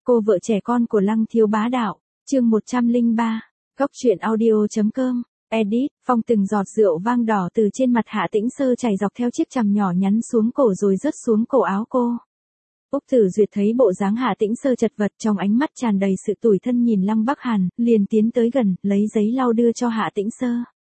Cô vợ trẻ con của Lăng Thiếu Bá Đạo, chương 103, Góc truyện audio.com, edit, Phong từng giọt rượu vang đỏ từ trên mặt Hạ Tĩnh Sơ chảy dọc theo chiếc cằm nhỏ nhắn xuống cổ rồi rớt xuống cổ áo cô. Úc Tử Duyệt thấy bộ dáng Hạ Tĩnh Sơ chật vật, trong ánh mắt tràn đầy sự tủi thân nhìn Lăng Bắc Hàn, liền tiến tới gần, lấy giấy lau đưa cho Hạ Tĩnh Sơ.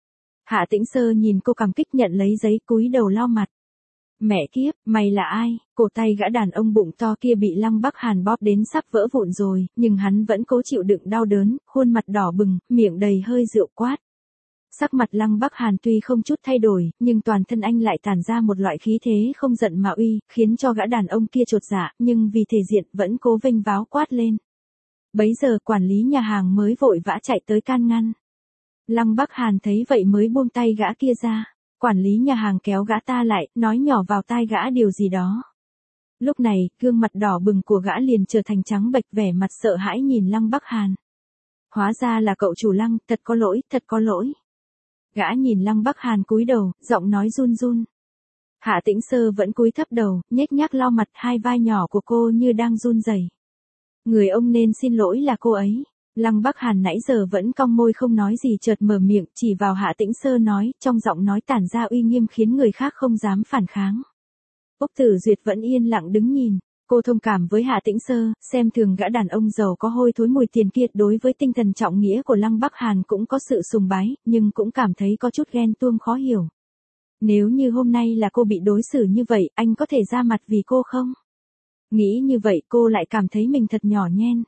Hạ Tĩnh Sơ nhìn cô cảm kích nhận lấy giấy, cúi đầu lau mặt. Mẹ kiếp, mày là ai? Cổ tay gã đàn ông bụng to kia bị Lăng Bắc Hàn bóp đến sắp vỡ vụn rồi, nhưng hắn vẫn cố chịu đựng đau đớn, khuôn mặt đỏ bừng, miệng đầy hơi rượu quát. Sắc mặt Lăng Bắc Hàn tuy không chút thay đổi, nhưng toàn thân anh lại tản ra một loại khí thế không giận mà uy, khiến cho gã đàn ông kia chột dạ, nhưng vì thể diện vẫn cố vênh váo quát lên. Bấy giờ quản lý nhà hàng mới vội vã chạy tới can ngăn. Lăng Bắc Hàn thấy vậy mới buông tay gã kia ra. Quản lý nhà hàng kéo gã ta lại, nói nhỏ vào tai gã điều gì đó. Lúc này, gương mặt đỏ bừng của gã liền trở thành trắng bệch, vẻ mặt sợ hãi nhìn Lăng Bắc Hàn. Hóa ra là cậu chủ Lăng, thật có lỗi, thật có lỗi. Gã nhìn Lăng Bắc Hàn cúi đầu, giọng nói run run. Hạ Tĩnh Sơ vẫn cúi thấp đầu, nhếch nhác lau mặt, hai vai nhỏ của cô như đang run rẩy. Người ông nên xin lỗi là cô ấy. Lăng Bắc Hàn nãy giờ vẫn cong môi không nói gì, chợt mở miệng chỉ vào Hạ Tĩnh Sơ nói, trong giọng nói tản ra uy nghiêm khiến người khác không dám phản kháng. Úc Tử Duyệt vẫn yên lặng đứng nhìn, cô thông cảm với Hạ Tĩnh Sơ, xem thường gã đàn ông giàu có hôi thối mùi tiền kia, đối với tinh thần trọng nghĩa của Lăng Bắc Hàn cũng có sự sùng bái, nhưng cũng cảm thấy có chút ghen tuông khó hiểu. Nếu như hôm nay là cô bị đối xử như vậy, anh có thể ra mặt vì cô không? Nghĩ như vậy cô lại cảm thấy mình thật nhỏ nhen.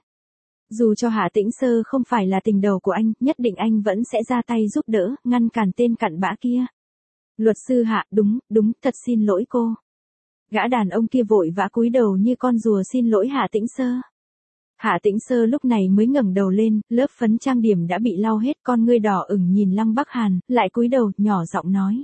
Dù cho Hạ Tĩnh Sơ không phải là tình đầu của anh, nhất định anh vẫn sẽ ra tay giúp đỡ, ngăn cản tên cặn bã kia. Luật sư Hạ, đúng, thật xin lỗi cô. Gã đàn ông kia vội vã cúi đầu như con rùa xin lỗi Hạ Tĩnh Sơ. Hạ Tĩnh Sơ lúc này mới ngẩng đầu lên, lớp phấn trang điểm đã bị lau hết, con ngươi đỏ ửng nhìn Lăng Bắc Hàn, lại cúi đầu, nhỏ giọng nói.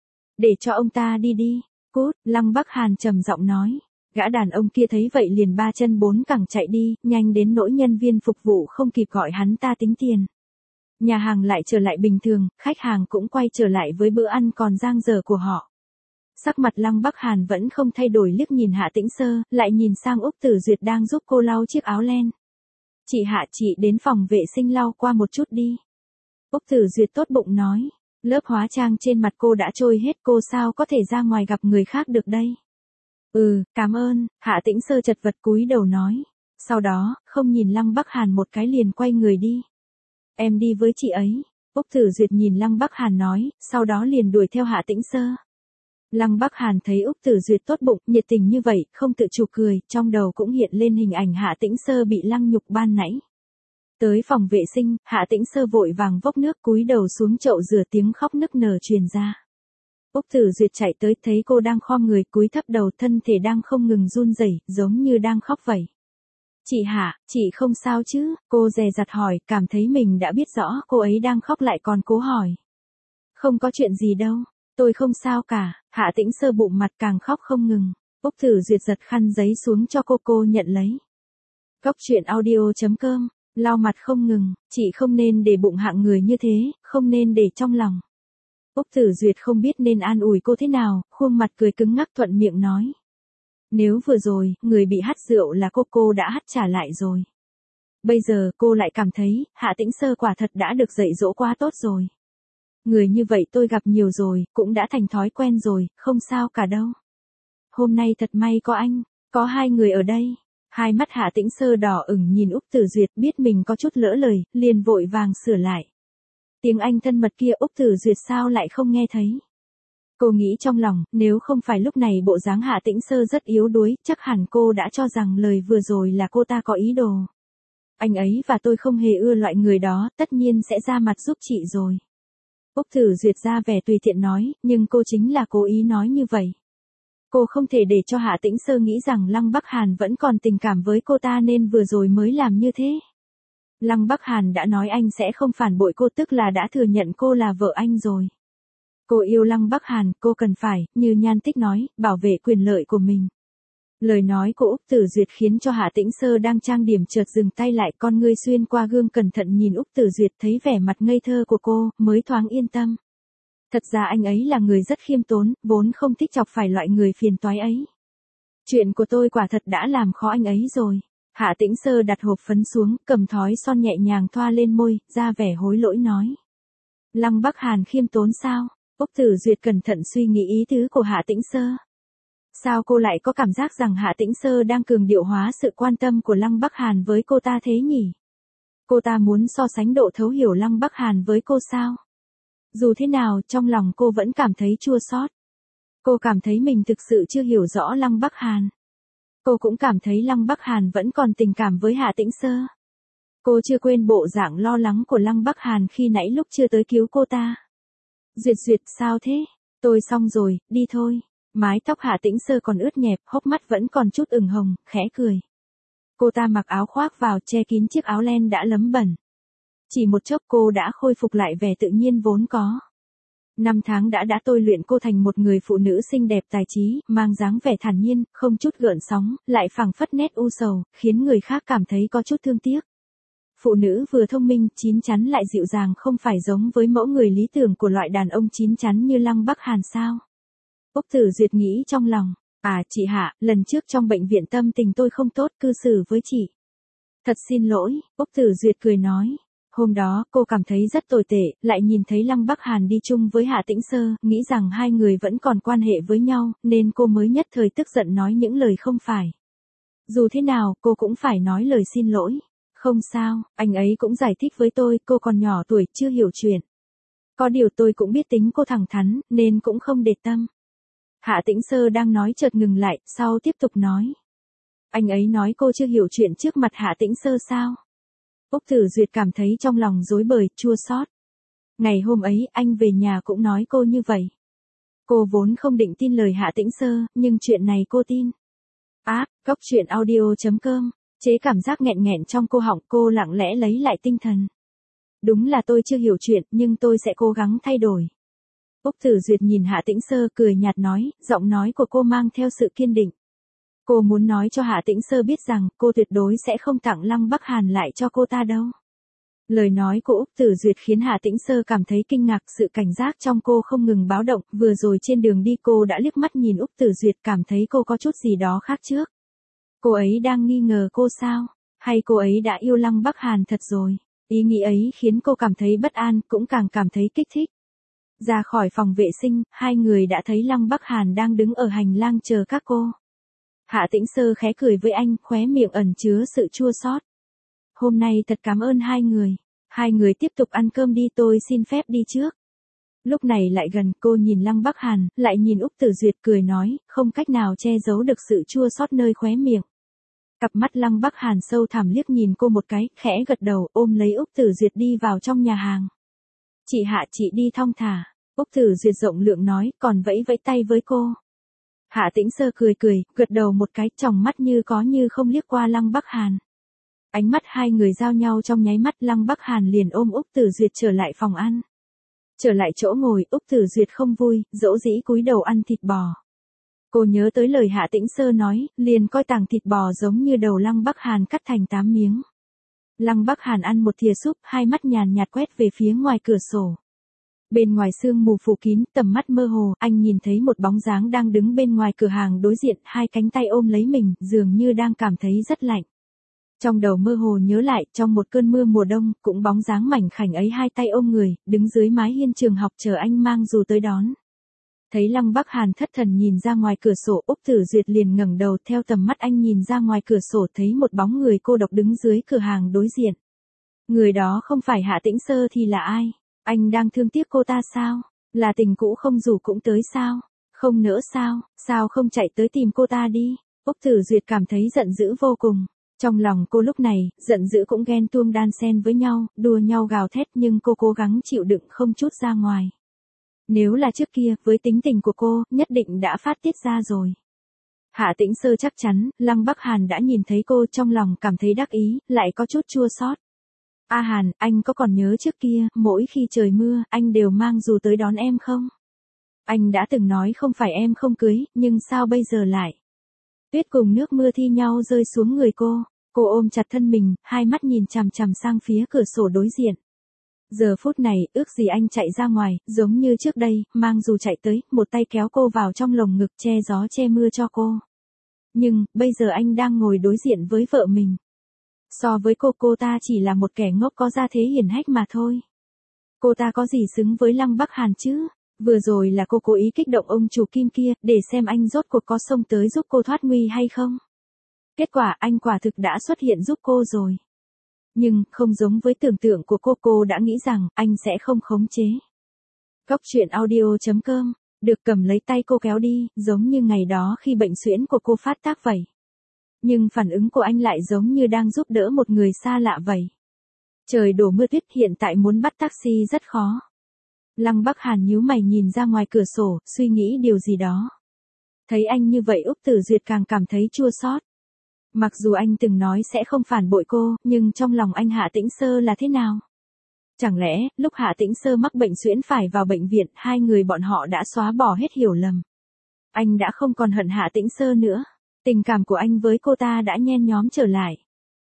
Để cho ông ta đi đi. Cút, Lăng Bắc Hàn trầm giọng nói. Gã đàn ông kia thấy vậy liền ba chân bốn cẳng chạy đi, nhanh đến nỗi nhân viên phục vụ không kịp gọi hắn ta tính tiền. Nhà hàng lại trở lại bình thường, khách hàng cũng quay trở lại với bữa ăn còn dang dở của họ. Sắc mặt Lăng Bắc Hàn vẫn không thay đổi, liếc nhìn Hạ Tĩnh Sơ, lại nhìn sang Úc Tử Duyệt đang giúp cô lau chiếc áo len. Chị Hạ, chị đến phòng vệ sinh lau qua một chút đi. Úc Tử Duyệt tốt bụng nói, lớp hóa trang trên mặt cô đã trôi hết, cô sao có thể ra ngoài gặp người khác được đây. Cảm ơn, Hạ Tĩnh Sơ chật vật cúi đầu nói. Sau đó, không nhìn Lăng Bắc Hàn một cái liền quay người đi. Em đi với chị ấy. Úc Tử Duyệt nhìn Lăng Bắc Hàn nói, sau đó liền đuổi theo Hạ Tĩnh Sơ. Lăng Bắc Hàn thấy Úc Tử Duyệt tốt bụng, nhiệt tình như vậy, không tự chủ cười, trong đầu cũng hiện lên hình ảnh Hạ Tĩnh Sơ bị Lăng nhục ban nãy. Tới phòng vệ sinh, Hạ Tĩnh Sơ vội vàng vốc nước cúi đầu xuống chậu rửa, tiếng khóc nức nở truyền ra. Úc Tử Duyệt chạy tới, thấy cô đang khom người cúi thấp đầu, thân thể đang không ngừng run rẩy, giống như đang khóc vậy. Chị Hạ, chị không sao chứ? Cô dè dặt hỏi, cảm thấy mình đã biết rõ cô ấy đang khóc lại còn cố hỏi. Không có chuyện gì đâu, tôi không sao cả. Hạ Tĩnh Sơ bụng mặt càng khóc không ngừng. Úc Tử Duyệt giật khăn giấy xuống cho cô nhận lấy. Góc truyện audio.com, lau mặt không ngừng, chị không nên để bụng hạng người như thế, không nên để trong lòng. Úc Tử Duyệt không biết nên an ủi cô thế nào, khuôn mặt cười cứng ngắc thuận miệng nói. Nếu vừa rồi, người bị hắt rượu là cô đã hắt trả lại rồi. Bây giờ cô lại cảm thấy, Hạ Tĩnh Sơ quả thật đã được dạy dỗ quá tốt rồi. Người như vậy tôi gặp nhiều rồi, cũng đã thành thói quen rồi, không sao cả đâu. Hôm nay thật may có anh, có hai người ở đây. Hai mắt Hạ Tĩnh Sơ đỏ ửng nhìn Úc Tử Duyệt, biết mình có chút lỡ lời, liền vội vàng sửa lại. Tiếng Anh thân mật kia Úc Tử Duyệt sao lại không nghe thấy. Cô nghĩ trong lòng, nếu không phải lúc này bộ dáng Hạ Tĩnh Sơ rất yếu đuối, chắc hẳn cô đã cho rằng lời vừa rồi là cô ta có ý đồ. Anh ấy và tôi không hề ưa loại người đó, tất nhiên sẽ ra mặt giúp chị rồi. Úc Tử Duyệt ra vẻ tùy tiện nói, nhưng cô chính là cố ý nói như vậy. Cô không thể để cho Hạ Tĩnh Sơ nghĩ rằng Lăng Bắc Hàn vẫn còn tình cảm với cô ta nên vừa rồi mới làm như thế. Lăng Bắc Hàn đã nói anh sẽ không phản bội cô, tức là đã thừa nhận cô là vợ anh rồi. Cô yêu Lăng Bắc Hàn, cô cần phải, như Nhan Tích nói, bảo vệ quyền lợi của mình. Lời nói của Úc Tử Duyệt khiến cho Hạ Tĩnh Sơ đang trang điểm chợt dừng tay lại, con ngươi xuyên qua gương cẩn thận nhìn Úc Tử Duyệt, thấy vẻ mặt ngây thơ của cô, mới thoáng yên tâm. Thật ra anh ấy là người rất khiêm tốn, vốn không thích chọc phải loại người phiền toái ấy. Chuyện của tôi quả thật đã làm khó anh ấy rồi. Hạ Tĩnh Sơ đặt hộp phấn xuống, cầm thói son nhẹ nhàng thoa lên môi, ra vẻ hối lỗi nói. Lăng Bắc Hàn khiêm tốn sao? Úc Tử Duyệt cẩn thận suy nghĩ ý tứ của Hạ Tĩnh Sơ. Sao cô lại có cảm giác rằng Hạ Tĩnh Sơ đang cường điệu hóa sự quan tâm của Lăng Bắc Hàn với cô ta thế nhỉ? Cô ta muốn so sánh độ thấu hiểu Lăng Bắc Hàn với cô sao? Dù thế nào, trong lòng cô vẫn cảm thấy chua xót. Cô cảm thấy mình thực sự chưa hiểu rõ Lăng Bắc Hàn. Cô cũng cảm thấy Lăng Bắc Hàn vẫn còn tình cảm với Hạ Tĩnh Sơ. Cô chưa quên bộ dạng lo lắng của Lăng Bắc Hàn khi nãy lúc chưa tới cứu cô ta. Duyệt, sao thế? Tôi xong rồi, đi thôi. Mái tóc Hạ Tĩnh Sơ còn ướt nhẹp, hốc mắt vẫn còn chút ửng hồng, khẽ cười. Cô ta mặc áo khoác vào che kín chiếc áo len đã lấm bẩn. Chỉ một chốc cô đã khôi phục lại vẻ tự nhiên vốn có. 5 tháng đã tôi luyện cô thành một người phụ nữ xinh đẹp tài trí, mang dáng vẻ thản nhiên, không chút gợn sóng, lại phảng phất nét u sầu, khiến người khác cảm thấy có chút thương tiếc. Phụ nữ vừa thông minh, chín chắn lại dịu dàng không phải giống với mẫu người lý tưởng của loại đàn ông chín chắn như Lăng Bắc Hàn sao? Úc Tử Duyệt nghĩ trong lòng, chị Hạ, lần trước trong bệnh viện tâm tình tôi không tốt cư xử với chị. Thật xin lỗi, Úc Tử Duyệt cười nói. Hôm đó, cô cảm thấy rất tồi tệ, lại nhìn thấy Lăng Bắc Hàn đi chung với Hạ Tĩnh Sơ, nghĩ rằng hai người vẫn còn quan hệ với nhau, nên cô mới nhất thời tức giận nói những lời không phải. Dù thế nào, cô cũng phải nói lời xin lỗi. Không sao, anh ấy cũng giải thích với tôi, cô còn nhỏ tuổi, chưa hiểu chuyện. Có điều tôi cũng biết tính cô thẳng thắn, nên cũng không để tâm. Hạ Tĩnh Sơ đang nói chợt ngừng lại, sau tiếp tục nói. Anh ấy nói cô chưa hiểu chuyện trước mặt Hạ Tĩnh Sơ sao? Úc Tử Duyệt cảm thấy trong lòng rối bời, chua xót. Ngày hôm ấy, anh về nhà cũng nói cô như vậy. Cô vốn không định tin lời Hạ Tĩnh Sơ, nhưng chuyện này cô tin. Góc truyện audio.com, chế cảm giác nghẹn nghẹn trong cô họng, cô lặng lẽ lấy lại tinh thần. Đúng là tôi chưa hiểu chuyện, nhưng tôi sẽ cố gắng thay đổi. Úc Tử Duyệt nhìn Hạ Tĩnh Sơ cười nhạt nói, giọng nói của cô mang theo sự kiên định. Cô muốn nói cho Hạ Tĩnh Sơ biết rằng cô tuyệt đối sẽ không tặng Lăng Bắc Hàn lại cho cô ta đâu. Lời nói của Úc Tử Duyệt khiến Hạ Tĩnh Sơ cảm thấy kinh ngạc, sự cảnh giác trong cô không ngừng báo động, vừa rồi trên đường đi cô đã liếc mắt nhìn Úc Tử Duyệt cảm thấy cô có chút gì đó khác trước. Cô ấy đang nghi ngờ cô sao? Hay cô ấy đã yêu Lăng Bắc Hàn thật rồi? Ý nghĩ ấy khiến cô cảm thấy bất an, cũng càng cảm thấy kích thích. Ra khỏi phòng vệ sinh, hai người đã thấy Lăng Bắc Hàn đang đứng ở hành lang chờ các cô. Hạ Tĩnh Sơ khẽ cười với anh, khóe miệng ẩn chứa sự chua xót. Hôm nay thật cảm ơn hai người. Hai người tiếp tục ăn cơm đi, tôi xin phép đi trước. Lúc này lại gần, cô nhìn Lăng Bắc Hàn, lại nhìn Úc Tử Duyệt cười nói, không cách nào che giấu được sự chua xót nơi khóe miệng. Cặp mắt Lăng Bắc Hàn sâu thẳm liếc nhìn cô một cái, khẽ gật đầu, ôm lấy Úc Tử Duyệt đi vào trong nhà hàng. Chị Hạ, chị đi thong thả. Úc Tử Duyệt rộng lượng nói, còn vẫy vẫy tay với cô. Hạ Tĩnh Sơ cười, gật đầu một cái, tròng mắt như có như không liếc qua Lăng Bắc Hàn. Ánh mắt hai người giao nhau trong nháy mắt, Lăng Bắc Hàn liền ôm Úc Tử Duyệt trở lại phòng ăn. Trở lại chỗ ngồi, Úc Tử Duyệt không vui, dỗ dĩ cúi đầu ăn thịt bò. Cô nhớ tới lời Hạ Tĩnh Sơ nói, liền coi tảng thịt bò giống như đầu Lăng Bắc Hàn cắt thành 8 miếng. Lăng Bắc Hàn ăn một thìa súp, hai mắt nhàn nhạt quét về phía ngoài cửa sổ. Bên ngoài sương mù phủ kín, tầm mắt mơ hồ, anh nhìn thấy một bóng dáng đang đứng bên ngoài cửa hàng đối diện, hai cánh tay ôm lấy mình, dường như đang cảm thấy rất lạnh. Trong đầu mơ hồ nhớ lại, trong một cơn mưa mùa đông, cũng bóng dáng mảnh khảnh ấy hai tay ôm người, đứng dưới mái hiên trường học chờ anh mang dù tới đón. Thấy Lăng Bắc Hàn thất thần nhìn ra ngoài cửa sổ, Úc Tử Duyệt liền ngẩng đầu, theo tầm mắt anh nhìn ra ngoài cửa sổ thấy một bóng người cô độc đứng dưới cửa hàng đối diện. Người đó không phải Hạ Tĩnh Sơ thì là ai? Anh đang thương tiếc cô ta sao? Là tình cũ không rủ cũng tới sao? Không nỡ sao? Sao không chạy tới tìm cô ta đi? Úc Tử Duyệt cảm thấy giận dữ vô cùng. Trong lòng cô lúc này, giận dữ cũng ghen tuông đan xen với nhau, đua nhau gào thét, nhưng cô cố gắng chịu đựng không chút ra ngoài. Nếu là trước kia, với tính tình của cô, nhất định đã phát tiết ra rồi. Hạ Tĩnh Sơ chắc chắn, Lăng Bắc Hàn đã nhìn thấy cô, trong lòng cảm thấy đắc ý, lại có chút chua xót. Hàn, anh có còn nhớ trước kia, mỗi khi trời mưa, anh đều mang dù tới đón em không? Anh đã từng nói không phải em không cưới, nhưng sao bây giờ lại? Tuyết cùng nước mưa thi nhau rơi xuống người cô ôm chặt thân mình, hai mắt nhìn chằm chằm sang phía cửa sổ đối diện. Giờ phút này, ước gì anh chạy ra ngoài, giống như trước đây, mang dù chạy tới, một tay kéo cô vào trong lồng ngực che gió che mưa cho cô. Nhưng, bây giờ anh đang ngồi đối diện với vợ mình. So với cô ta chỉ là một kẻ ngốc có gia thế hiển hách mà thôi. Cô ta có gì xứng với Lăng Bắc Hàn chứ? Vừa rồi là cô cố ý kích động ông chủ Kim kia, để xem anh rốt cuộc có xông tới giúp cô thoát nguy hay không. Kết quả anh quả thực đã xuất hiện giúp cô rồi. Nhưng, không giống với tưởng tượng của cô đã nghĩ rằng, anh sẽ không khống chế. Góc truyện audio.com, được cầm lấy tay cô kéo đi, giống như ngày đó khi bệnh suyễn của cô phát tác vậy. Nhưng phản ứng của anh lại giống như đang giúp đỡ một người xa lạ vậy. Trời đổ mưa tuyết, hiện tại muốn bắt taxi rất khó. Lăng Bắc Hàn nhíu mày nhìn ra ngoài cửa sổ, suy nghĩ điều gì đó. Thấy anh như vậy Úc Tử Duyệt càng cảm thấy chua xót. Mặc dù anh từng nói sẽ không phản bội cô, nhưng trong lòng anh Hạ Tĩnh Sơ là thế nào? Chẳng lẽ, lúc Hạ Tĩnh Sơ mắc bệnh suyễn phải vào bệnh viện, hai người bọn họ đã xóa bỏ hết hiểu lầm. Anh đã không còn hận Hạ Tĩnh Sơ nữa. Tình cảm của anh với cô ta đã nhen nhóm trở lại.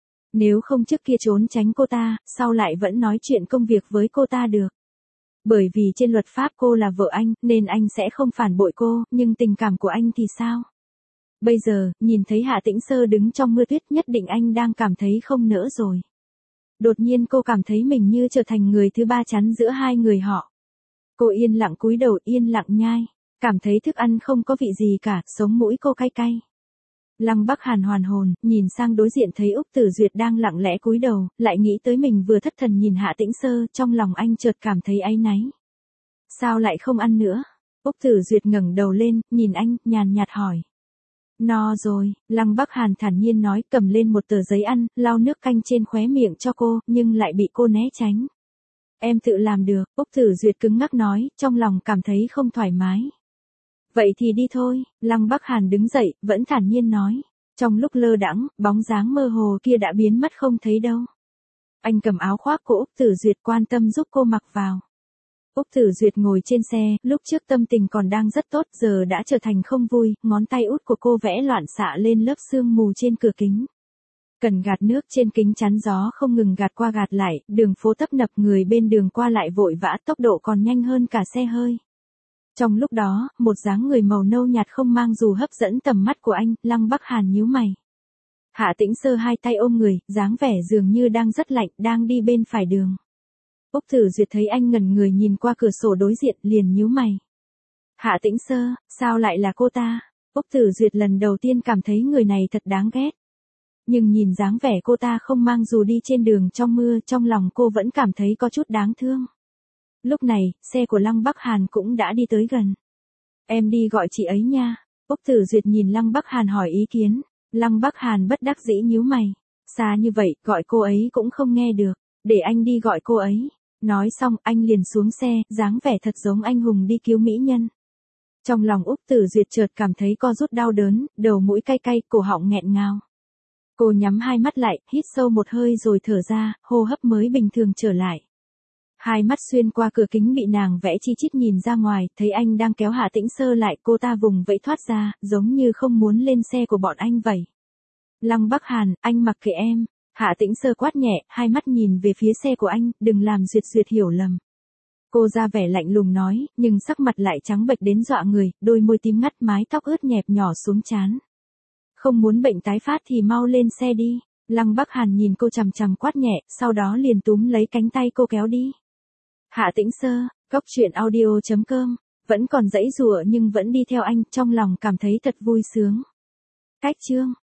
Nếu không trước kia trốn tránh cô ta, sau lại vẫn nói chuyện công việc với cô ta được. Bởi vì trên luật pháp cô là vợ anh, nên anh sẽ không phản bội cô, nhưng tình cảm của anh thì sao? Bây giờ, nhìn thấy Hạ Tĩnh Sơ đứng trong mưa tuyết, nhất định anh đang cảm thấy không nỡ rồi. Đột nhiên cô cảm thấy mình như trở thành người thứ ba chắn giữa hai người họ. Cô yên lặng cúi đầu, yên lặng nhai, cảm thấy thức ăn không có vị gì cả, sống mũi cô cay cay. Lăng Bắc Hàn hoàn hồn, nhìn sang đối diện thấy Úc Tử Duyệt đang lặng lẽ cúi đầu, lại nghĩ tới mình vừa thất thần nhìn Hạ Tĩnh Sơ, trong lòng anh chợt cảm thấy áy náy. Sao lại không ăn nữa? Úc Tử Duyệt ngẩng đầu lên, nhìn anh, nhàn nhạt hỏi. No rồi, Lăng Bắc Hàn thản nhiên nói, cầm lên một tờ giấy ăn, lau nước canh trên khóe miệng cho cô, nhưng lại bị cô né tránh. Em tự làm được, Úc Tử Duyệt cứng ngắc nói, trong lòng cảm thấy không thoải mái. Vậy thì đi thôi, Lăng Bắc Hàn đứng dậy, vẫn thản nhiên nói. Trong lúc lơ đãng, bóng dáng mơ hồ kia đã biến mất không thấy đâu. Anh cầm áo khoác của Úc Tử Duyệt quan tâm giúp cô mặc vào. Úc Tử Duyệt ngồi trên xe, lúc trước tâm tình còn đang rất tốt, giờ đã trở thành không vui, ngón tay út của cô vẽ loạn xạ lên lớp sương mù trên cửa kính. Cần gạt nước trên kính chắn gió không ngừng gạt qua gạt lại, đường phố tấp nập, người bên đường qua lại vội vã, tốc độ còn nhanh hơn cả xe hơi. Trong lúc đó, một dáng người màu nâu nhạt không mang dù hấp dẫn tầm mắt của anh, Lăng Bắc Hàn nhíu mày. Hạ Tĩnh Sơ hai tay ôm người, dáng vẻ dường như đang rất lạnh, đang đi bên phải đường. Úc Tử Duyệt thấy anh ngẩn người nhìn qua cửa sổ đối diện, liền nhíu mày. Hạ Tĩnh Sơ, sao lại là cô ta? Úc Tử Duyệt lần đầu tiên cảm thấy người này thật đáng ghét. Nhưng nhìn dáng vẻ cô ta không mang dù đi trên đường trong mưa, trong lòng cô vẫn cảm thấy có chút đáng thương. Lúc này, xe của Lăng Bắc Hàn cũng đã đi tới gần. Em đi gọi chị ấy nha. Úc Tử Duyệt nhìn Lăng Bắc Hàn hỏi ý kiến. Lăng Bắc Hàn bất đắc dĩ nhíu mày. Xa như vậy, gọi cô ấy cũng không nghe được. Để anh đi gọi cô ấy. Nói xong, anh liền xuống xe, dáng vẻ thật giống anh hùng đi cứu mỹ nhân. Trong lòng Úc Tử Duyệt chợt cảm thấy co rút đau đớn, đầu mũi cay cay, cổ họng nghẹn ngào. Cô nhắm hai mắt lại, hít sâu một hơi rồi thở ra, hô hấp mới bình thường trở lại. Hai mắt xuyên qua cửa kính bị nàng vẽ chi chít nhìn ra ngoài, thấy anh đang kéo Hạ Tĩnh Sơ lại, cô ta vùng vẫy thoát ra, giống như không muốn lên xe của bọn anh vậy. Lăng Bắc Hàn, anh mặc kệ em. Hạ Tĩnh Sơ quát nhẹ, hai mắt nhìn về phía xe của anh, đừng làm Duyệt hiểu lầm. Cô ra vẻ lạnh lùng nói, nhưng sắc mặt lại trắng bệch đến dọa người, đôi môi tím ngắt, mái tóc ướt nhẹp nhỏ xuống trán. Không muốn bệnh tái phát thì mau lên xe đi. Lăng Bắc Hàn nhìn cô chằm chằm quát nhẹ, sau đó liền túm lấy cánh tay cô kéo đi. Hạ Tĩnh Sơ, góc truyện audio.com, vẫn còn giãy giụa nhưng vẫn đi theo anh, trong lòng cảm thấy thật vui sướng. Cách chương